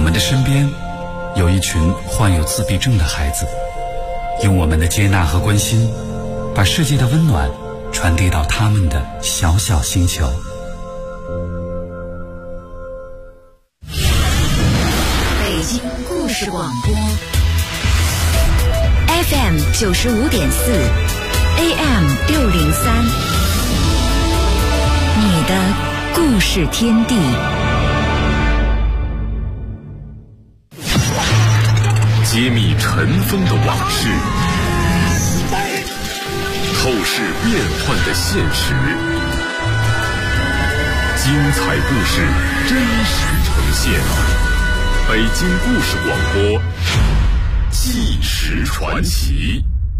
们的身边有一群患有自闭症的孩子，用我们的接纳和关心，把世界的温暖传递到他们的小小星球。 北京故事广播 FM 95.4 AM 603，你的故事天地。 揭秘尘封的往事，透视变幻的现实，精彩故事真实呈现。北京故事广播，纪实传奇。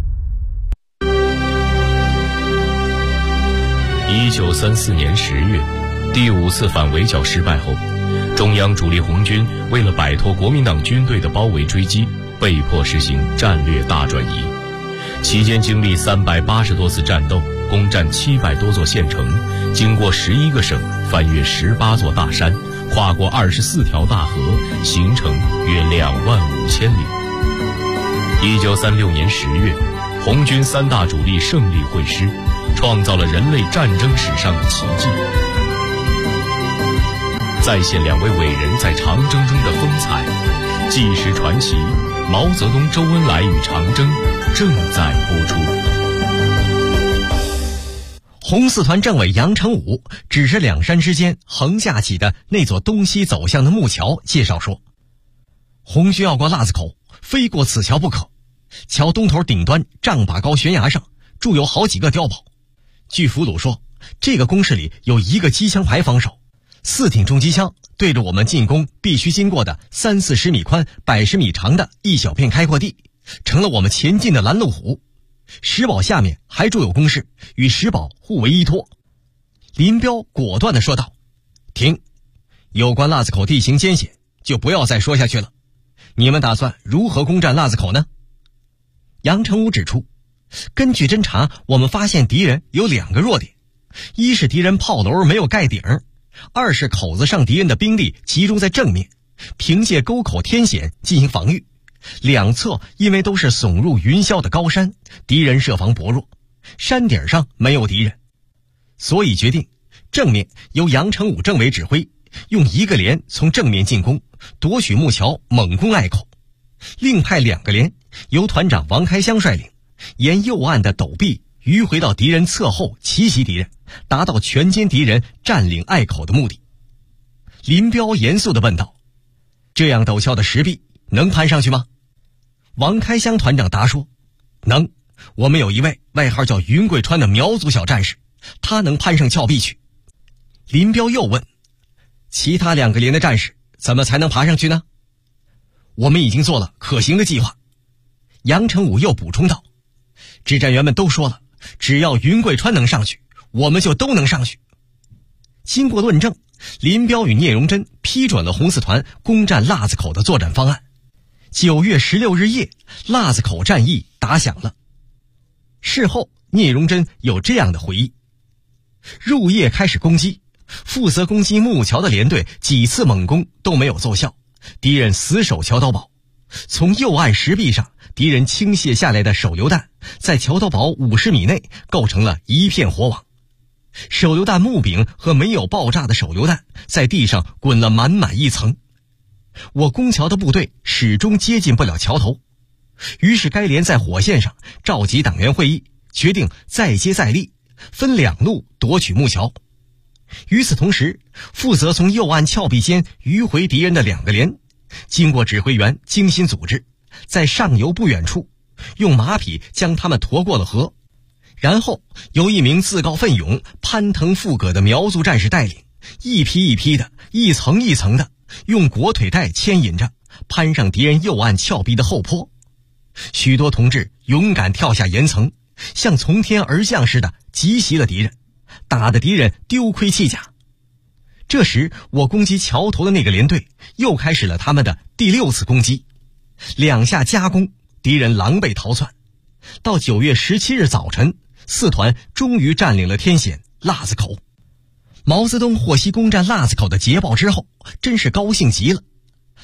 1934年10月，第5次反围剿失败后，中央主力红军为了摆脱国民党军队的包围追击，被迫实行战略大转移。期间经历380多次战斗，攻占700多座县城，经过11个省，翻越18座大山，跨过24条大河，行程约25000里。1936年10月，红军3大主力胜利会师，创造了人类战争史上的奇迹。再现2位伟人在长征中的风采，纪实传奇毛泽东、周恩来与长征正在播出。 红四团政委杨成武指着两山之间横架起的那座东西走向的木桥，介绍说，红军要过腊子口，非过此桥不可。桥东头顶端丈把高悬崖上筑有好几个碉堡。据俘虏说，这个工事里有一个机枪排防守，4挺重机枪对着我们进攻必须经过的30-40米宽、100米长的一小片开阔地，成了我们前进的拦路虎。石堡下面还筑有工事，与石堡互为依托。林彪果断地说道：“停，有关腊子口地形艰险，就不要再说下去了。你们打算如何攻占腊子口呢？”杨成武指出，根据侦查，我们发现敌人有2个弱点：一是敌人炮楼没有盖顶，二是口子上敌人的兵力集中在正面，凭借沟口天险进行防御。两侧因为都是耸入云霄的高山，敌人设防薄弱，山顶上没有敌人，所以决定正面由杨成武政委指挥，用1个连从正面进攻，夺取木桥，猛攻隘口；另派2个连由团长王开湘率领，沿右岸的陡壁迂回到敌人侧后，奇袭敌人，达到全歼敌人、占领隘口的目的。林彪严肃地问道：“这样陡峭的石壁能攀上去吗？”王开湘团长答说：“能，我们有一位外号叫云贵川的苗族小战士，他能攀上峭壁去。”林彪又问：“其他2个连的战士怎么才能爬上去呢？”我们已经做了可行的计划。杨成武又补充道：“指战员们都说了，只要云贵川能上去，我们就都能上去。”经过论证，林彪与聂荣臻批准了红四团攻占腊子口的作战方案。9月16日夜，腊子口战役打响了。事后，聂荣臻有这样的回忆：入夜开始攻击，负责攻击木桥的连队几次猛攻都没有奏效，敌人死守桥头堡。从右岸石壁上，敌人倾泻下来的手榴弹在桥头堡50米内构成了一片火网。手榴弹木柄和没有爆炸的手榴弹在地上滚了满满一层。我攻桥的部队始终接近不了桥头，于是该连在火线上召集党员会议，决定再接再厉，分2路夺取木桥。与此同时，负责从右岸峭壁间迂回敌人的2个连，经过指挥员精心组织，在上游不远处用马匹将他们驮过了河，然后由1名自告奋勇、攀藤附葛的苗族战士带领，一批一批的、一层一层的用裹腿带牵引着，攀上敌人右岸峭壁的后坡。许多同志勇敢跳下岩层，像从天而降似的急袭了敌人，打得敌人丢盔弃甲。这时，我攻击桥头的那个连队又开始了他们的第6次攻击，2下夹攻，敌人狼狈逃窜。到9月17日早晨，四团终于占领了天险腊子口。毛泽东获悉攻占腊子口的捷报之后，真是高兴极了。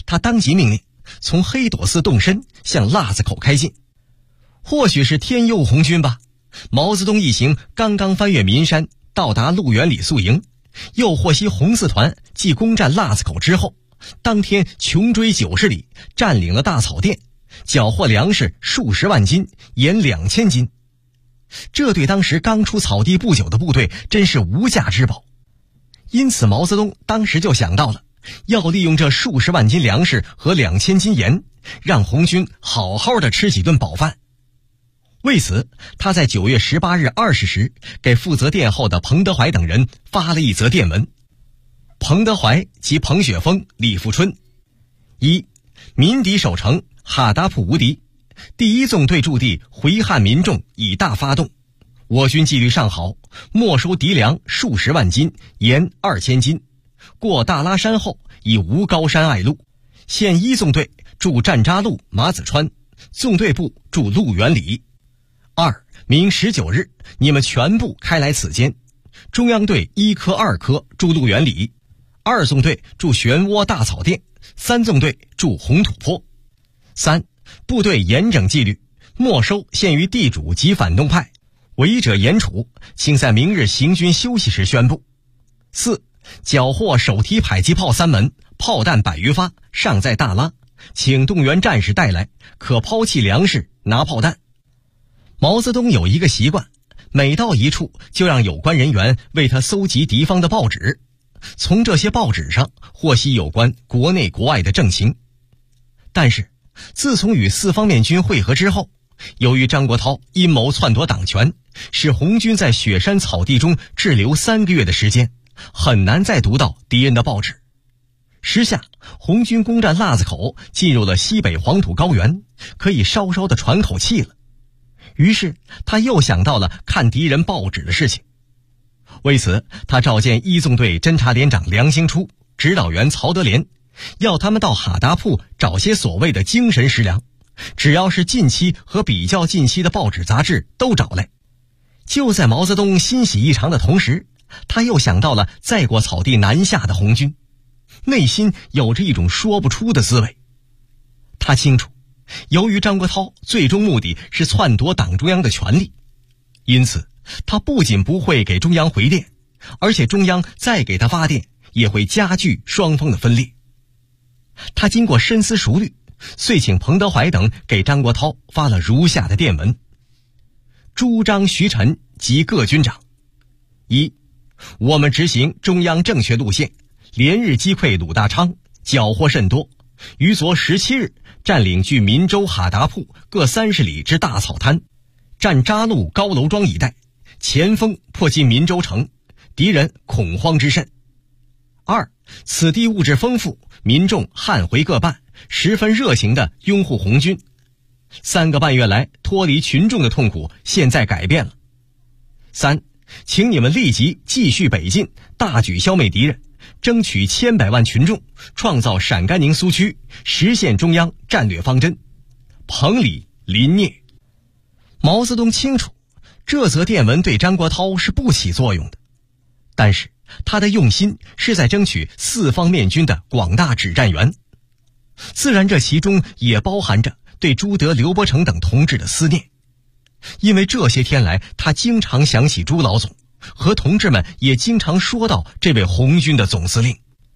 他当即命令从黑垛寺动身向腊子口开进。或许是天佑红军吧，毛泽东一行刚刚翻越岷山，到达鹿园里宿营，又获悉红四团继攻占腊子口之后，当天穷追90里，占领了大草甸，缴获粮食数十万斤，盐2000斤。这对当时刚出草地不久的部队真是无价之宝。因此毛泽东当时就想到了要利用这数十万斤粮食和2000斤盐，让红军好好的吃几顿饱饭。为此，他在9月18日20时给负责殿后的彭德怀等人发了一则电文。彭德怀及彭雪枫、李富春：一、民敌守城，哈达铺无敌，第一纵队驻地回汉民众已大发动，我军纪律尚好，没收敌粮数十万斤，盐2000斤。过大拉山后已无高山隘路，现一纵队驻占扎路、马子川，纵队部驻鹿园里。二、明19日，你们全部开来此间，中央队1科、2科驻鹿园里，2纵队驻漩涡大草甸，3纵队驻红土坡。三、部队严整纪律，没收限于地主及反动派，违者严处，请在明日行军休息时宣布。四、缴获手提迫击炮3门，炮弹100余发，尚在大拉，请动员战士带来，可抛弃粮食，拿炮弹。毛泽东有一个习惯，每到一处就让有关人员为他搜集敌方的报纸，从这些报纸上获悉有关国内国外的政情。但是自从与四方面军会合之后，由于张国焘阴谋篡夺党权，使红军在雪山草地中滞留3个月的时间，很难再读到敌人的报纸。时下红军攻占腊子口，进入了西北黄土高原，可以稍稍的喘口气了。于是他又想到了看敌人报纸的事情。为此，他召见一纵队侦察连长梁兴初、指导员曹德廉，要他们到哈达铺找些所谓的精神食粮，只要是近期和比较近期的报纸杂志都找来。就在毛泽东欣喜异常的同时，他又想到了再过草地南下的红军，内心有着一种说不出的滋味。他清楚，由于张国焘最终目的是篡夺党中央的权力，因此他不仅不会给中央回电，而且中央再给他发电也会加剧双方的分裂。他经过深思熟虑，遂请彭德怀等给张国焘发了如下的电文：朱张徐陈及各军长：一、我们执行中央正确路线，连日击溃鲁大昌，缴获甚多，于昨17日占领距民州哈达铺各30里之大草滩，占扎路高楼庄一带，前锋迫近民州城，敌人恐慌之甚。二、此地物质丰富，民众汉回各半，十分热情地拥护红军。3个半月来脱离群众的痛苦现在改变了。三、请你们立即继续北进，大举消灭敌人，争取千百万群众，创造陕甘宁苏区，实现中央战略方针。彭李林聂。毛泽东清楚，这则电文对张国焘是不起作用的，但是他的用心是在争取四方面军的广大指战员，自然这其中也包含着对朱德、刘伯承等同志的思念。因为这些天来他经常想起朱老总，和同志们也经常说到这位红军的总司令。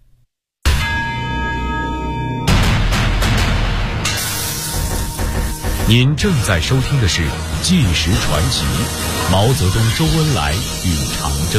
您正在收听的是《纪实传奇》，毛泽东、周恩来与长征。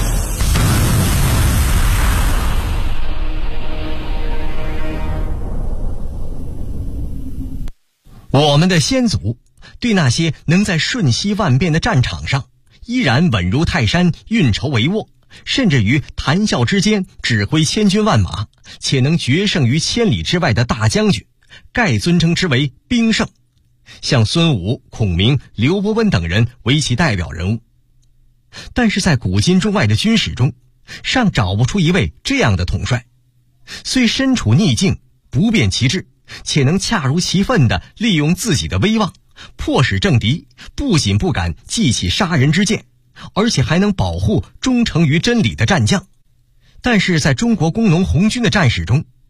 我们的先祖对那些能在瞬息万变的战场上依然稳如泰山、运筹帷幄，甚至于谈笑之间指挥千军万马，且能决胜于千里之外的大将军，盖尊称之为兵圣，像孙武、孔明、刘伯温等人为其代表人物。但是在古今中外的军史中，尚找不出一位这样的统帅，虽身处逆境，不变其志，且能恰如其分地利用自己的威望，迫使政敌不仅不敢记起杀人之剑，而且还能保护忠诚于真理的战将。但是在中国工农红军的战史中，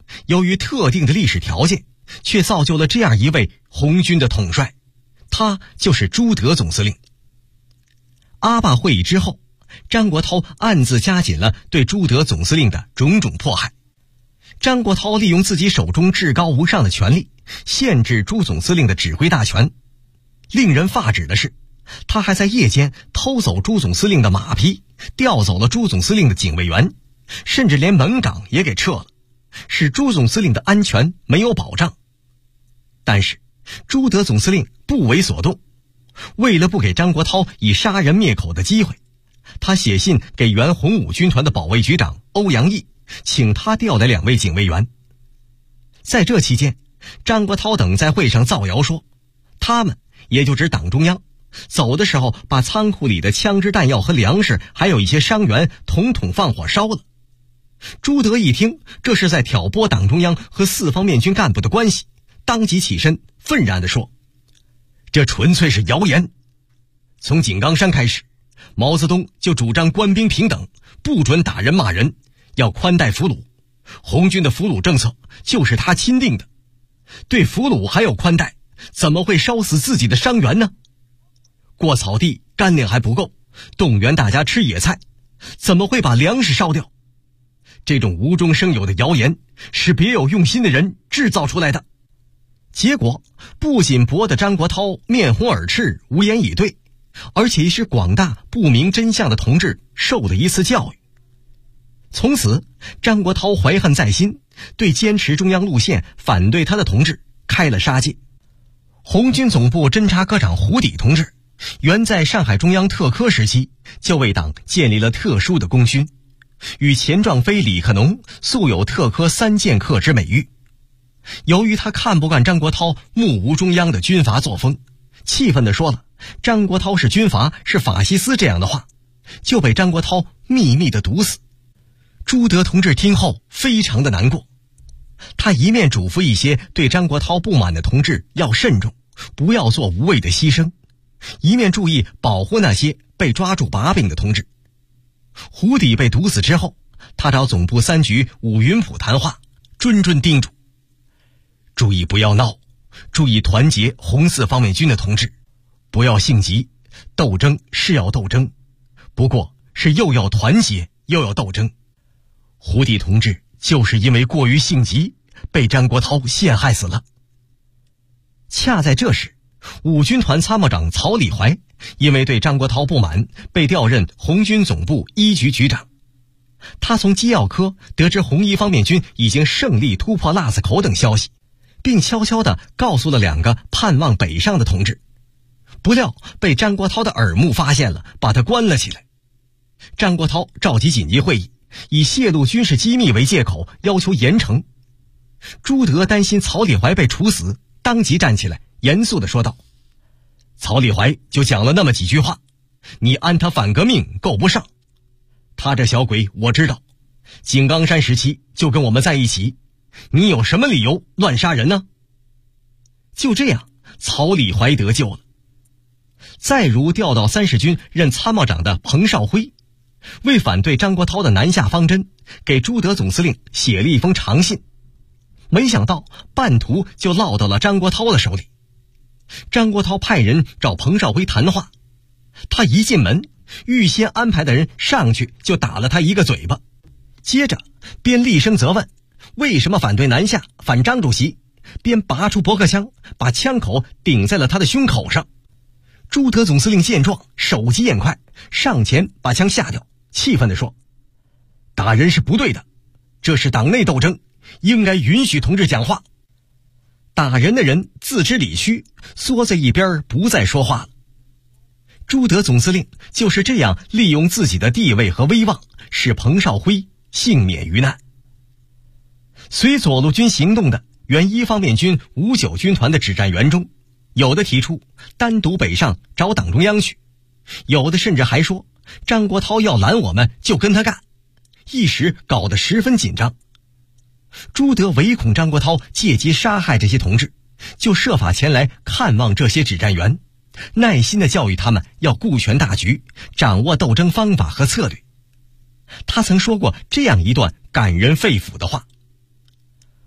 由于特定的历史条件，却造就了这样一位红军的统帅，他就是朱德总司令。阿坝会议之后，张国焘暗自加紧了对朱德总司令的种种迫害。张国焘利用自己手中至高无上的权力，限制朱总司令的指挥大权。令人发指的是，他还在夜间偷走朱总司令的马匹，调走了朱总司令的警卫员，甚至连门岗也给撤了，使朱总司令的安全没有保障。但是朱德总司令不为所动，为了不给张国焘以杀人灭口的机会，他写信给原红五军团的保卫局长欧阳毅，请他调来2位警卫员。在这期间，张国焘等在会上造谣说，他们也就指党中央走的时候把仓库里的枪支弹药和粮食还有一些伤员统统放火烧了。朱德一听这是在挑拨党中央和4方面军干部的关系，当即起身愤然地说，这纯粹是谣言。从井冈山开始，毛泽东就主张官兵平等，不准打人骂人，要宽待俘虏。红军的俘虏政策就是他钦定的，对俘虏还有宽待，怎么会烧死自己的伤员呢？过草地干粮还不够，动员大家吃野菜，怎么会把粮食烧掉？这种无中生有的谣言是别有用心的人制造出来的。结果不仅驳得张国焘面红耳赤无言以对，而且使广大不明真相的同志受了一次教育。从此张国焘怀恨在心，对坚持中央路线反对他的同志开了杀戒。红军总部侦察科长胡底同志原在上海中央特科时期就为党建立了特殊的功勋，与钱壮飞、李克农素有特科3剑客之美誉。由于他看不惯张国焘目无中央的军阀作风，气愤地说了张国焘是军阀，是法西斯这样的话，就被张国焘秘密地毒死。朱德同志听后非常的难过，他一面嘱咐一些对张国焘不满的同志要慎重，不要做无谓的牺牲，一面注意保护那些被抓住把柄的同志。胡底被毒死之后，他找总部3局伍云甫谈话，谆谆叮嘱，注意不要闹，注意团结红4方面军的同志，不要性急，斗争是要斗争，不过是又要团结又要斗争。胡底同志就是因为过于性急，被张国焘陷害死了。恰在这时，五军团参谋长曹礼怀因为对张国焘不满，被调任红军总部1局局长。他从机要科得知红1方面军已经胜利突破腊子口等消息，并悄悄地告诉了2个盼望北上的同志，不料被张国焘的耳目发现了，把他关了起来。张国焘召集紧急会议，以泄露军事机密为借口要求严惩。朱德担心曹礼怀被处死，当即站起来严肃地说道，曹礼怀就讲了那么几句话，你安他反革命够不上。他这小鬼我知道，井冈山时期就跟我们在一起，你有什么理由乱杀人呢？就这样，曹礼怀得救了。再如调到30军任参谋长的彭绍辉，为反对张国焘的南下方针，给朱德总司令写了一封长信，没想到半途就落到了张国焘的手里。张国焘派人找彭绍辉谈话，他一进门，预先安排的人上去就打了他一个嘴巴，接着边厉声责问为什么反对南下反张主席，边拔出驳壳枪，把枪口顶在了他的胸口上。朱德总司令见状手疾眼快，上前把枪下掉，气愤地说，打人是不对的，这是党内斗争，应该允许同志讲话。打人的人自知理屈，缩在一边不再说话了。朱德总司令就是这样利用自己的地位和威望，使彭绍辉幸免于难。随左路军行动的原1方面军59军团的指战员中，有的提出单独北上找党中央去，有的甚至还说张国焘要拦我们就跟他干，一时搞得十分紧张。朱德唯恐张国焘借机杀害这些同志，就设法前来看望这些指战员，耐心地教育他们要顾全大局，掌握斗争方法和策略。他曾说过这样一段感人肺腑的话，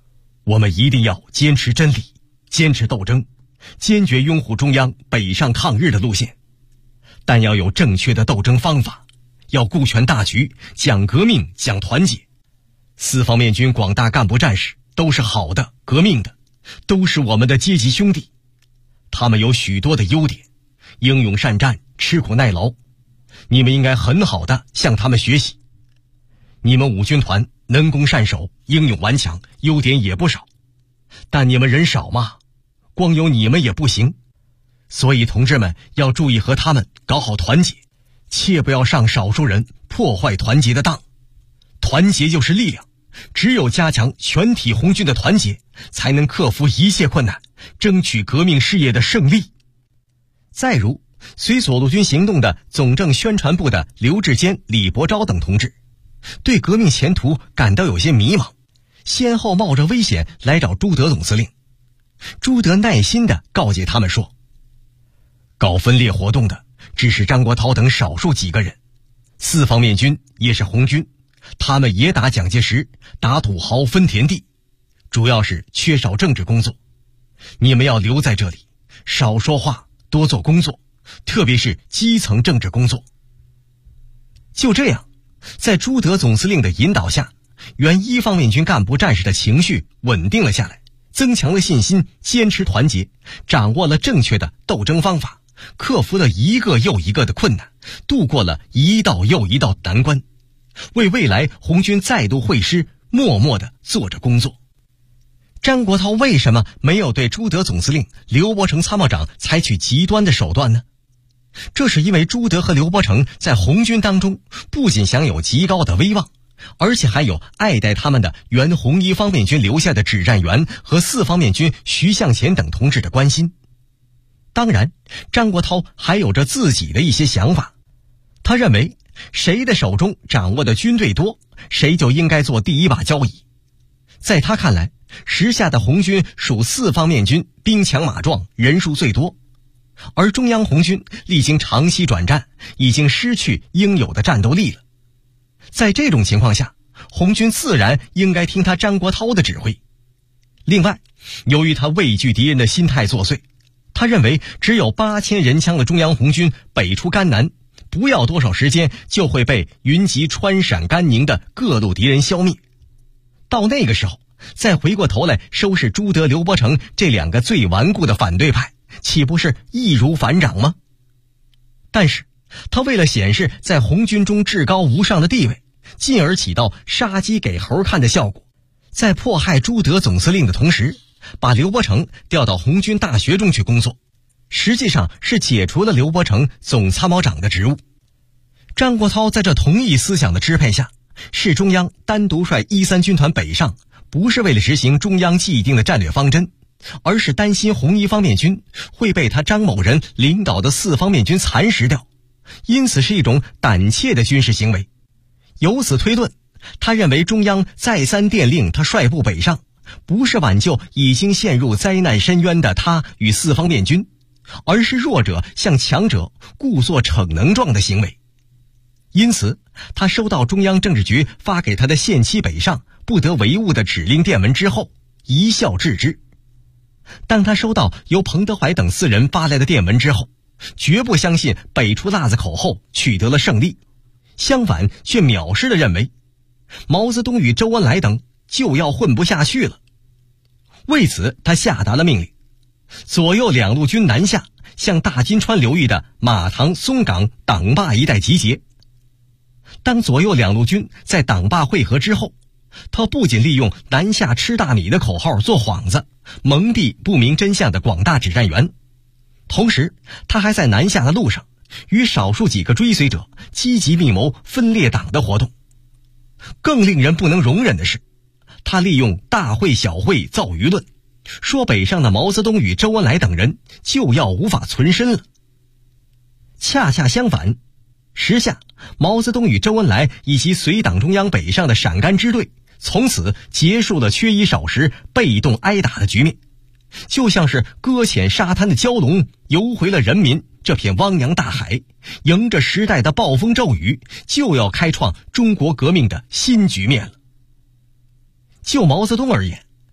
我们一定要坚持真理，坚持斗争，坚决拥护中央北上抗日的路线，但要有正确的斗争方法，要顾全大局，讲革命，讲团结。四方面军广大干部战士都是好的，革命的，都是我们的阶级兄弟。他们有许多的优点，英勇善战，吃苦耐劳，你们应该很好的向他们学习。你们五军团能攻善守，英勇顽强，优点也不少，但你们人少嘛，光有你们也不行。所以同志们要注意和他们搞好团结，切不要上少数人破坏团结的当。团结就是力量，只有加强全体红军的团结，才能克服一切困难，争取革命事业的胜利。再如随左路军行动的总政宣传部的刘志坚、李伯钊等同志，对革命前途感到有些迷茫，先后冒着危险来找朱德总司令。朱德耐心地告诫他们说，搞分裂活动的只是张国焘等少数几个人，四方面军也是红军，他们也打蒋介石，打土豪，分田地，主要是缺少政治工作。你们要留在这里，少说话，多做工作，特别是基层政治工作。就这样，在朱德总司令的引导下，原一方面军干部战士的情绪稳定了下来，增强了信心，坚持团结，掌握了正确的斗争方法，克服了一个又一个的困难，度过了一道又一道难关，为未来红军再度会师默默地做着工作。张国焘为什么没有对朱德总司令、刘伯承参谋长采取极端的手段呢？这是因为朱德和刘伯承在红军当中不仅享有极高的威望，而且还有爱戴他们的原红一方面军留下的指战员和四方面军徐向前等同志的关心。当然，张国焘还有着自己的一些想法，他认为谁的手中掌握的军队多，谁就应该做第一把交椅。在他看来，时下的红军属四方面军兵强马壮，人数最多，而中央红军历经长期转战，已经失去应有的战斗力了。在这种情况下，红军自然应该听他张国焘的指挥。另外，由于他畏惧敌人的心态作祟，他认为只有8000人枪的中央红军北出甘南，不要多少时间就会被云集川陕甘宁的各路敌人消灭。到那个时候，再回过头来收拾朱德、刘伯承这两个最顽固的反对派，岂不是易如反掌吗？但是他为了显示在红军中至高无上的地位，进而起到杀鸡给猴看的效果，在迫害朱德总司令的同时，把刘伯承调到红军大学中去工作，实际上是解除了刘伯承总参谋长的职务。张国焘在这同一思想的支配下，是中央单独率13军团北上，不是为了实行中央既定的战略方针，而是担心红一方面军会被他张某人领导的四方面军蚕食掉，因此是一种胆怯的军事行为。由此推论，他认为中央再三电令他率部北上，不是挽救已经陷入灾难深渊的他与四方面军，而是弱者向强者故作逞能状的行为。因此他收到中央政治局发给他的限期北上不得违误的指令电文之后，一笑置之。当他收到由彭德怀等4人发来的电文之后，绝不相信北出腊子口后取得了胜利，相反却藐视地认为毛泽东与周恩来等就要混不下去了。为此他下达了命令，左右两路军南下，向大金川流域的马塘、松岗、党坝一带集结。当左右两路军在党坝会合之后，他不仅利用南下吃大米的口号做幌子，蒙蔽不明真相的广大指战员，同时他还在南下的路上与少数几个追随者积极密谋分裂党的活动。更令人不能容忍的是，他利用大会小会造舆论，说北上的毛泽东与周恩来等人就要无法存身了。恰恰相反，时下毛泽东与周恩来以及随党中央北上的陕甘支队，从此结束了缺衣少食、被动挨打的局面，就像是搁浅沙滩的蛟龙游回了人民这片汪洋大海，迎着时代的暴风骤雨，就要开创中国革命的新局面了。就毛泽东而言，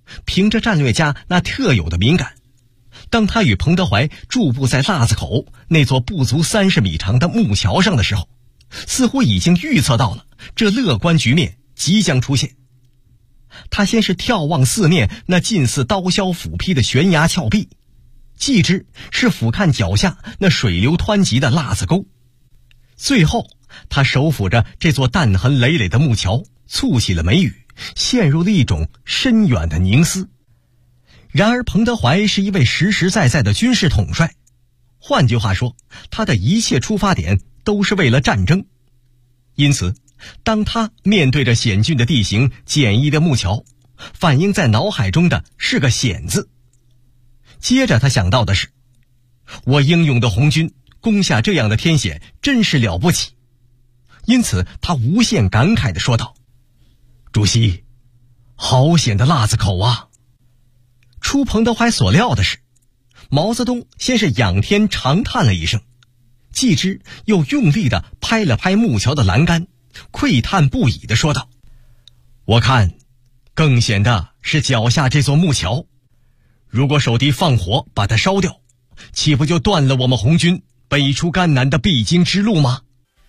凭着战略家那特有的敏感，当他与彭德怀驻步在腊子口那座不足30米长的木桥上的时候，似乎已经预测到了这乐观局面即将出现。他先是眺望四面那近似刀削斧劈的悬崖峭壁，继之是俯瞰脚下那水流湍急的腊子沟，最后他手抚着这座弹痕累累的木桥，蹙起了眉宇，陷入了一种深远的凝思。然而彭德怀是一位实实在在的军事统帅，换句话说，他的一切出发点都是为了战争。因此当他面对着险峻的地形、简易的木桥，反映在脑海中的是个险字。接着他想到的是，我英勇的红军攻下这样的天险真是了不起。因此他无限感慨地说道：主席，好险的腊子口啊！出彭德怀所料的是，毛泽东先是仰天长叹了一声，继之又用力地拍了拍木桥的栏杆，喟叹不已地说道：我看更险的是脚下这座木桥，如果守敌放火把它烧掉，岂不就断了我们红军北出甘南的必经之路吗？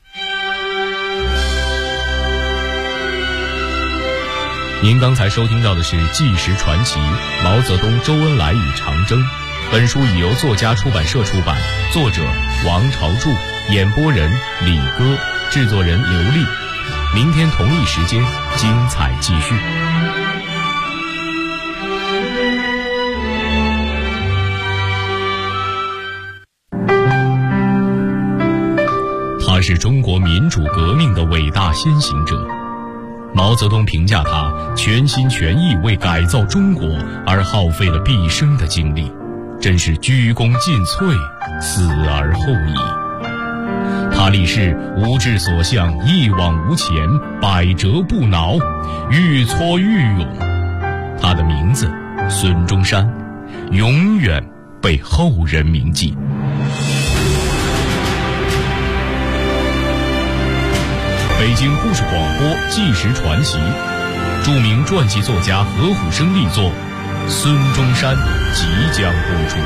您刚才收听到的是《纪实传奇：毛泽东、周恩来与长征》。本书已由作家出版社出版，作者王朝柱，演播人李歌，制作人刘丽。明天同一时间，精彩继续。他是中国民主革命的伟大先行者。毛泽东评价他全心全意为改造中国而耗费了毕生的精力，真是鞠躬尽瘁，死而后已。他立誓无志所向，一往无前，百折不挠，愈挫愈勇。他的名字孙中山永远被后人铭记。北京故事广播纪实传奇，著名传记作家何虎生力作《孙中山》即将播出。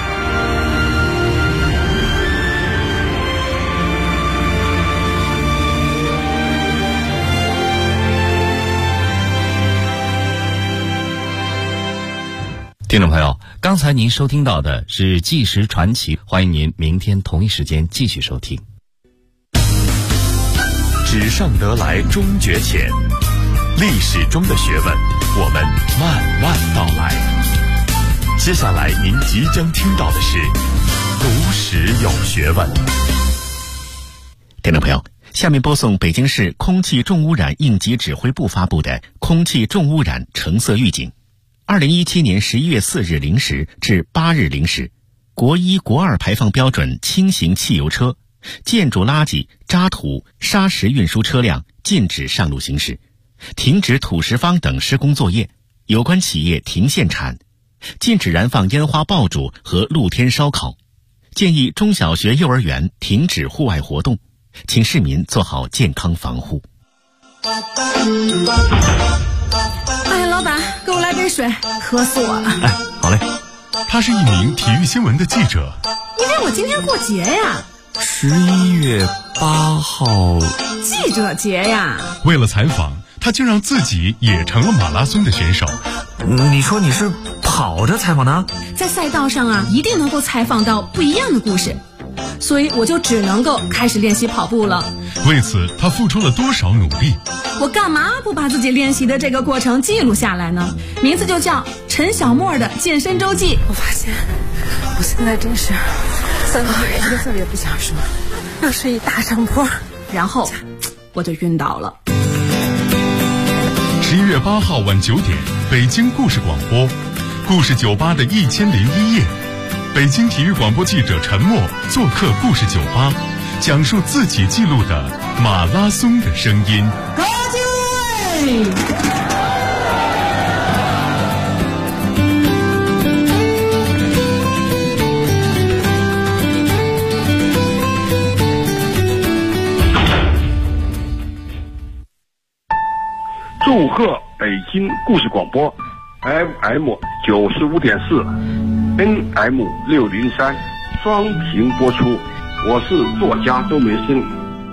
听众朋友，刚才您收听到的是纪实传奇，欢迎您明天同一时间继续收听。 纸上得来终觉浅，历史中的学问，我们慢慢道来。接下来您即将听到的是读史有学问。 听众朋友，下面播送北京市空气重污染应急指挥部发布的空气重污染橙色预警。2017年11月4日0时至8日0时，国1、国2排放标准轻型汽油车、建筑垃圾、渣土、砂石运输车辆禁止上路行驶，停止土石方等施工作业，有关企业停限产，禁止燃放烟花爆竹和露天烧烤，建议中小学、幼儿园停止户外活动，请市民做好健康防护。 哎，老板，给我来杯水，渴死我了。 哎，好嘞。他是一名体育新闻的记者。 因为我今天过节呀。 11月8号， 记者节呀。 为了采访，他竟让自己也成了马拉松的选手。 你说你是跑着采访的？ 在赛道上啊，一定能够采访到不一样的故事，所以我就只能够开始练习跑步了。 为此，他付出了多少努力？ 我干嘛不把自己练习的这个过程记录下来呢？名字就叫陈小沫的健身周记。我发现我现在真是3个一个字也不想说，又是一大上坡，然后我就晕倒了。 11月8号晚9点，北京故事广播，故事酒吧的1001夜，北京体育广播记者陈默做客故事酒吧，讲述自己记录的马拉松的声音。 高进位！ 祝贺北京故事广播 FM 95.4 ，NM 603，双屏播出。我是作家周梅生。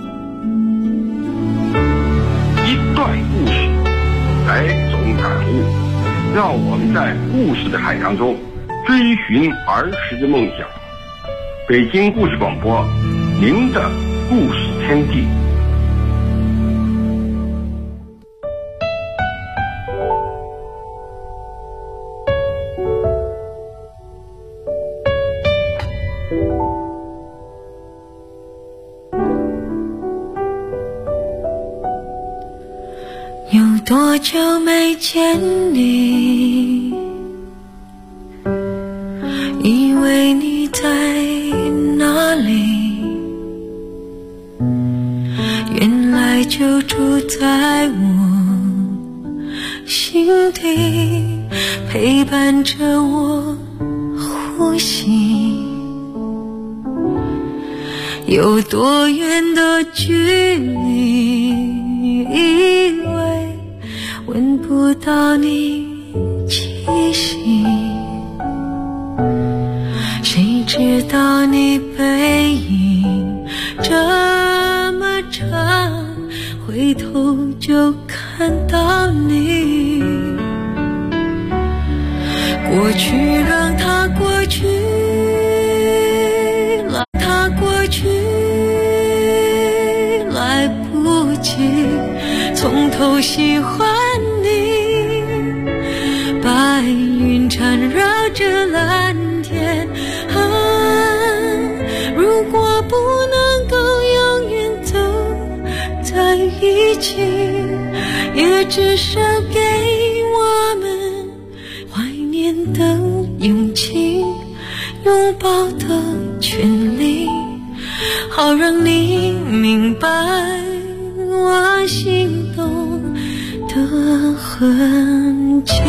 一段故事，100种感悟，让我们在故事的海洋中追寻儿时的梦想。北京故事广播，您的故事天地。 有多久没见你，以为你在哪里，原来就住在我心底，陪伴着我呼吸。有多远的距离，以为闻不到你气息，谁知道你背影这么长，回头就看到你。过去让它过去，让它过去，来不及从头喜欢你。白云缠绕着蓝天，如果不能够永远走在一起，也至少给我们怀念的勇气，拥抱的权利，好让你明白我心动的痕迹。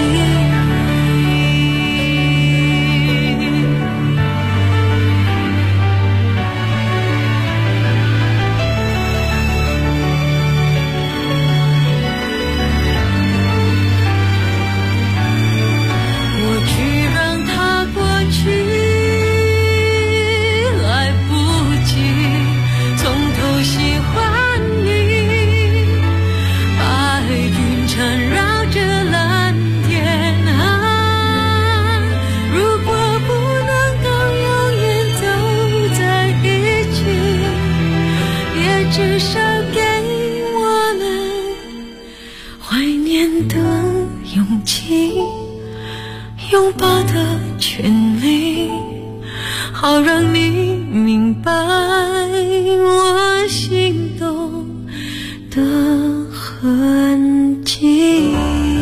拥抱的权利，好让你明白我心动的痕迹。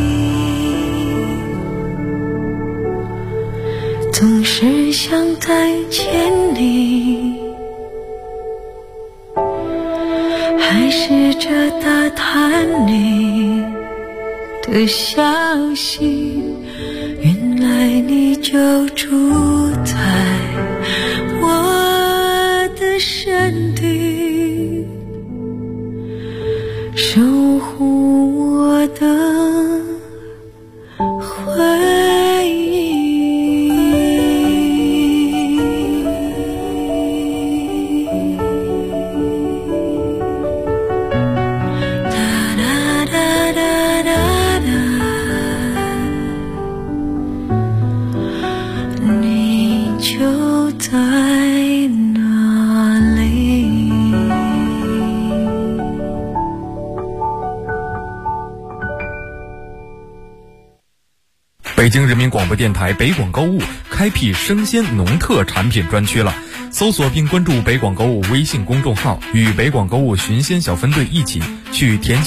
总是想再见你，还试着打探你的消息，原来你就住在我的身体，守护我的回忆。在哪里？ 北京人民广播电台北广购物开辟生鲜农特产品专区了，搜索并关注北广购物微信公众号，与北广购物寻鲜小分队一起去田间